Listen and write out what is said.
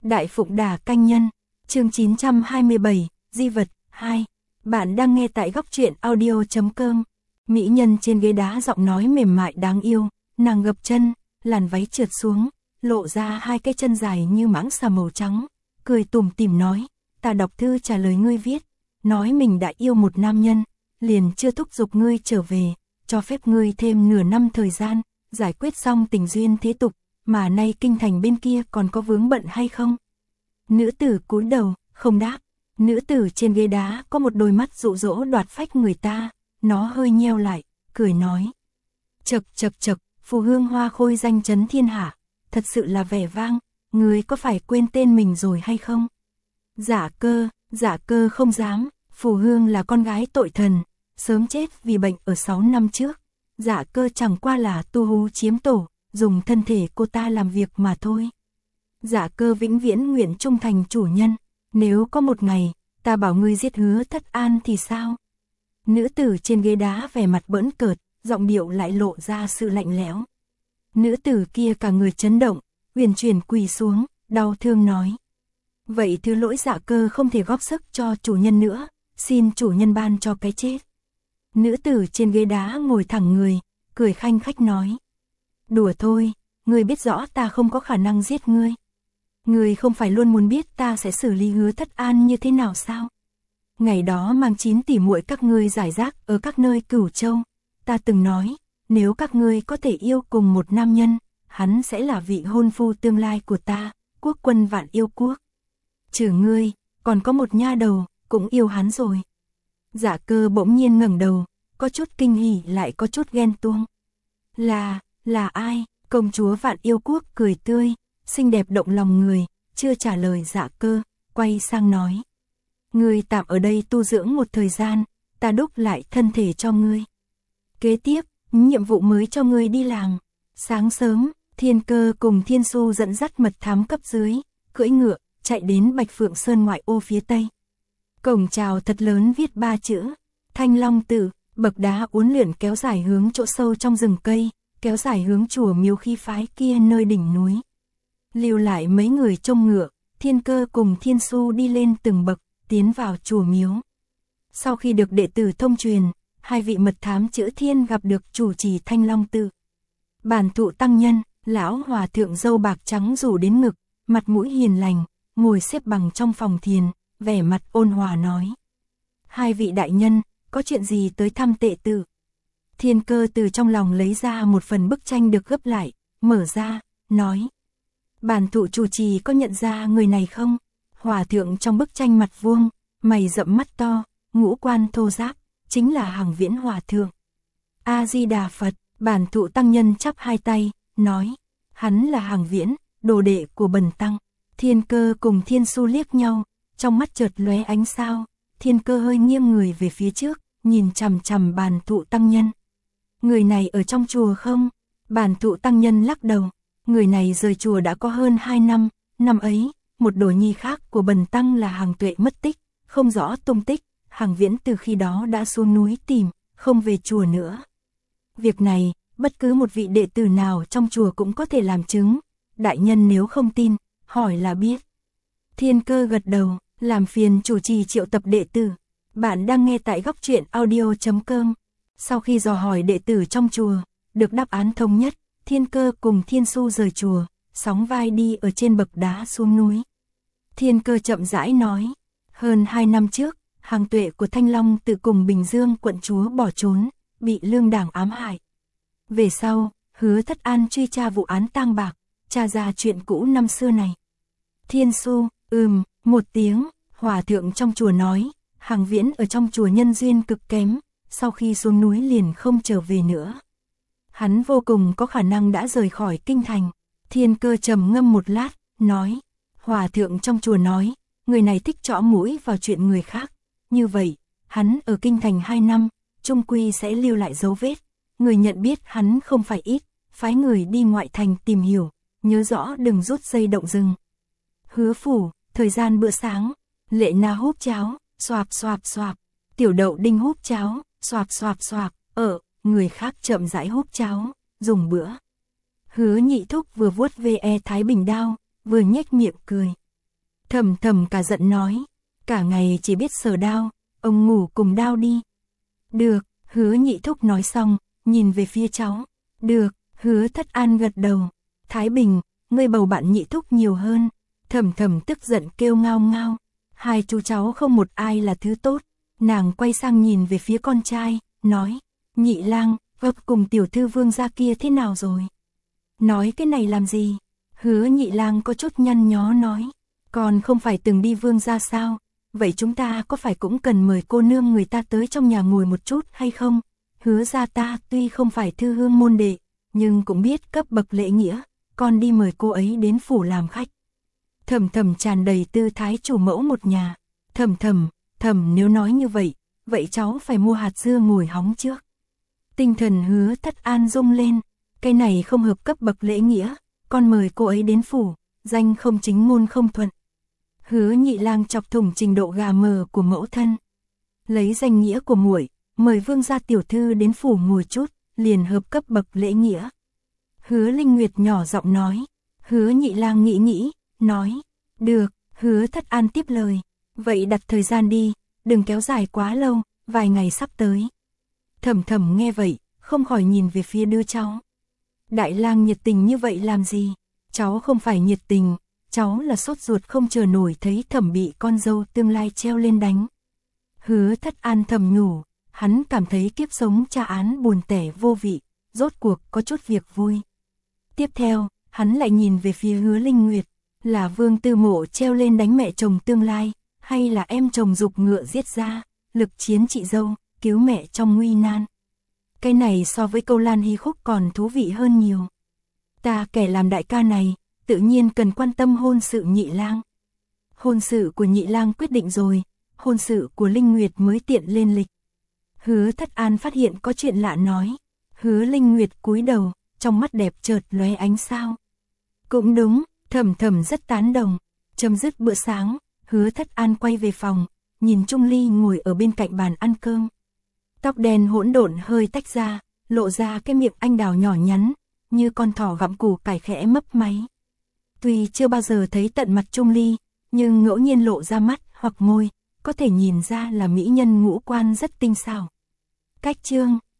Đại Phụng Đà Canh Nhân, chương 927, Di vật 2. Bạn đang nghe tại góc truyện audio.com. Mỹ nhân trên ghế đá giọng nói mềm mại đáng yêu, nàng gập chân, làn váy trượt xuống, lộ ra hai cái chân dài như mãng xà màu trắng, cười tủm tỉm nói, ta đọc thư trả lời ngươi viết, nói mình đã yêu một nam nhân, liền chưa thúc giục ngươi trở về, cho phép ngươi thêm nửa năm thời gian, giải quyết xong tình duyên thế tục, mà nay kinh thành bên kia còn có vướng bận hay không? Nữ tử cúi đầu, không đáp. Nữ tử trên ghế đá có một đôi mắt dụ dỗ đoạt phách người ta, nó hơi nheo lại, cười nói. Chậc, phù hương hoa khôi danh chấn thiên hạ, thật sự là vẻ vang, ngươi có phải quên tên mình rồi hay không? Dạ cơ không dám, phù hương là con gái tội thần, sớm chết vì bệnh ở 6 năm trước. Dạ cơ chẳng qua là tu hú chiếm tổ, dùng thân thể cô ta làm việc mà thôi. Dạ cơ vĩnh viễn nguyện trung thành chủ nhân, nếu có một ngày, ta bảo ngươi giết Hứa Thất An thì sao? Nữ tử trên ghế đá vẻ mặt bỡn cợt, giọng điệu lại lộ ra sự lạnh lẽo. Nữ tử kia cả người chấn động, uyển chuyển quỳ xuống, đau thương nói. Vậy thứ lỗi dạ cơ không thể góp sức cho chủ nhân nữa, xin chủ nhân ban cho cái chết. Nữ tử trên ghế đá ngồi thẳng người, cười khanh khách nói. Đùa thôi, ngươi biết rõ ta không có khả năng giết ngươi. Ngươi không phải luôn muốn biết ta sẽ xử lý Hứa Thất An như thế nào sao? Ngày đó mang 9 tỷ muội các ngươi giải rác ở các nơi Cửu Châu, ta từng nói, nếu các ngươi có thể yêu cùng một nam nhân, hắn sẽ là vị hôn phu tương lai của ta, quốc quân vạn yêu quốc. Trừ ngươi, còn có một nha đầu, cũng yêu hắn rồi. Dạ cơ bỗng nhiên ngẩng đầu, có chút kinh hỉ lại có chút ghen tuông. Là ai? Công chúa vạn yêu quốc cười tươi, xinh đẹp động lòng người, chưa trả lời dạ cơ, quay sang nói. Ngươi tạm ở đây tu dưỡng một thời gian, ta đúc lại thân thể cho ngươi. Kế tiếp, nhiệm vụ mới cho ngươi đi làm. Sáng sớm, Thiên Cơ cùng Thiên Xu dẫn dắt mật thám cấp dưới, cưỡi ngựa, chạy đến Bạch Phượng Sơn ngoại ô phía tây. Cổng chào thật lớn viết 3 chữ, Thanh Long Tự, bậc đá uốn lượn kéo dài hướng chỗ sâu trong rừng cây, kéo dài hướng chùa miếu khí phái kia nơi đỉnh núi. Lưu lại mấy người trông ngựa, Thiên Cơ cùng Thiên Xu đi lên từng bậc, tiến vào chùa miếu. Sau khi được đệ tử thông truyền, hai vị mật thám chữ Thiên gặp được chủ trì Thanh Long Tự. Bản thụ tăng nhân, lão hòa thượng râu bạc trắng rủ đến ngực, mặt mũi hiền lành, ngồi xếp bằng trong phòng thiền, vẻ mặt ôn hòa nói. Hai vị đại nhân, có chuyện gì tới thăm tệ tử? Thiên Cơ từ trong lòng lấy ra một phần bức tranh được gấp lại, mở ra, nói. Bản thụ chủ trì có nhận ra người này không? Hòa thượng trong bức tranh mặt vuông, mày rậm mắt to, ngũ quan thô ráp, chính là Hằng Viễn hòa thượng. A-di-đà Phật, bản thụ tăng nhân chắp hai tay, nói. Hắn là Hằng Viễn, đồ đệ của bần tăng. Thiên Cơ cùng Thiên Xu liếc nhau, trong mắt chợt lóe ánh sao. Thiên Cơ hơi nghiêng người về phía trước, nhìn chằm chằm bản thụ tăng nhân. Người này ở trong chùa không? Bản thụ tăng nhân lắc đầu. Người này rời chùa đã có hơn 2 năm, năm ấy, một đồ nhi khác của bần tăng là Hằng Tuệ mất tích, không rõ tung tích, Hằng Viễn từ khi đó đã xuống núi tìm, không về chùa nữa. Việc này, bất cứ một vị đệ tử nào trong chùa cũng có thể làm chứng, đại nhân nếu không tin, hỏi là biết. Thiên Cơ gật đầu, làm phiền chủ trì triệu tập đệ tử. Bạn đang nghe tại góc truyện audio.com. Sau khi dò hỏi đệ tử trong chùa, được đáp án thống nhất, Thiên Cơ cùng Thiên Xu rời chùa, sóng vai đi ở trên bậc đá xuống núi. Thiên Cơ chậm rãi nói, hơn 2 năm trước, Hằng Tuệ của Thanh Long tự cùng Bình Dương quận chúa bỏ trốn, bị lương đảng ám hại. Về sau, Hứa Thất An truy tra vụ án tang bạc, tra ra chuyện cũ năm xưa này. Thiên Xu, một tiếng, hòa thượng trong chùa nói, Hằng Viễn ở trong chùa nhân duyên cực kém, sau khi xuống núi liền không trở về nữa. Hắn vô cùng có khả năng đã rời khỏi kinh thành. Thiên Cơ trầm ngâm một lát, nói. Hòa thượng trong chùa nói, người này thích trõ mũi vào chuyện người khác. Như vậy, hắn ở kinh thành 2 năm, chung quy sẽ lưu lại dấu vết. Người nhận biết hắn không phải ít, phái người đi ngoại thành tìm hiểu, nhớ rõ đừng rút dây động rừng. Hứa phủ, thời gian bữa sáng, Lệ Na húp cháo, xoạp, Tiểu Đậu Đinh húp cháo, xoạp, người khác chậm rãi húp cháo, dùng bữa. Hứa Nhị Thúc vừa vuốt ve Thái Bình đao, vừa nhếch miệng cười. Thầm Thầm cả giận nói, cả ngày chỉ biết sờ đao, ông ngủ cùng đao đi. Được, Hứa Nhị Thúc nói xong, nhìn về phía cháu. Được, Hứa Thất An gật đầu. Thái Bình, ngươi bầu bạn Nhị Thúc nhiều hơn. Thầm Thầm tức giận kêu ngao ngao. Hai chú cháu không một ai là thứ tốt. Nàng quay sang nhìn về phía con trai, nói, Nhị Lang, gấp cùng tiểu thư Vương gia kia thế nào rồi? Nói cái này làm gì? Hứa Nhị Lang có chút nhăn nhó nói, còn không phải từng đi Vương gia sao? Vậy chúng ta có phải cũng cần mời cô nương người ta tới trong nhà ngồi một chút hay không? Hứa gia ta tuy không phải thư hương môn đệ, nhưng cũng biết cấp bậc lễ nghĩa, con đi mời cô ấy đến phủ làm khách. Thầm Thầm tràn đầy tư thái chủ mẫu một nhà. Thầm nếu nói như vậy, vậy cháu phải mua hạt dưa ngồi hóng trước. Tinh thần Hứa Thất An rung lên, cái này không hợp cấp bậc lễ nghĩa, con mời cô ấy đến phủ, danh không chính ngôn không thuận. Hứa Nhị Lang chọc thủng trình độ gà mờ của mẫu thân. Lấy danh nghĩa của muội, mời Vương gia tiểu thư đến phủ ngồi chút, liền hợp cấp bậc lễ nghĩa. Hứa Linh Nguyệt nhỏ giọng nói. Hứa Nhị Lang nghĩ, nói, được. Hứa Thất An tiếp lời, vậy đặt thời gian đi, đừng kéo dài quá lâu, vài ngày sắp tới. Thầm nghe vậy, không khỏi nhìn về phía đứa cháu. Đại lang nhiệt tình như vậy làm gì? Cháu không phải nhiệt tình, cháu là sốt ruột không chờ nổi thấy Thẩm bị con dâu tương lai treo lên đánh. Hứa Thất An thầm nhủ, hắn cảm thấy kiếp sống tra án buồn tẻ vô vị, rốt cuộc có chút việc vui. Tiếp theo, hắn lại nhìn về phía Hứa Linh Nguyệt, là Vương Tư Mộ treo lên đánh mẹ chồng tương lai, hay là em chồng giục ngựa giết ra, lực chiến chị dâu, cứu mẹ trong nguy nan. Cái này so với câu Lan Hy Khúc còn thú vị hơn nhiều. Ta kẻ làm đại ca này, tự nhiên cần quan tâm hôn sự Nhị Lang. Hôn sự của Nhị Lang quyết định rồi, hôn sự của Linh Nguyệt mới tiện lên lịch. Hứa Thất An phát hiện có chuyện lạ nói. Hứa Linh Nguyệt cúi đầu, trong mắt đẹp chợt lóe ánh sao. Cũng đúng, Thầm rất tán đồng. Chấm dứt bữa sáng, Hứa Thất An quay về phòng, nhìn Trung Ly ngồi ở bên cạnh bàn ăn cơm. Tóc đen hỗn độn hơi tách ra, lộ ra cái miệng anh đào nhỏ nhắn, như con thỏ gặm củ cải khẽ mấp máy. Tuy chưa bao giờ thấy tận mặt Trung Ly, nhưng ngẫu nhiên lộ ra mắt hoặc môi, có thể nhìn ra là mỹ nhân ngũ quan rất tinh xảo. Cách chương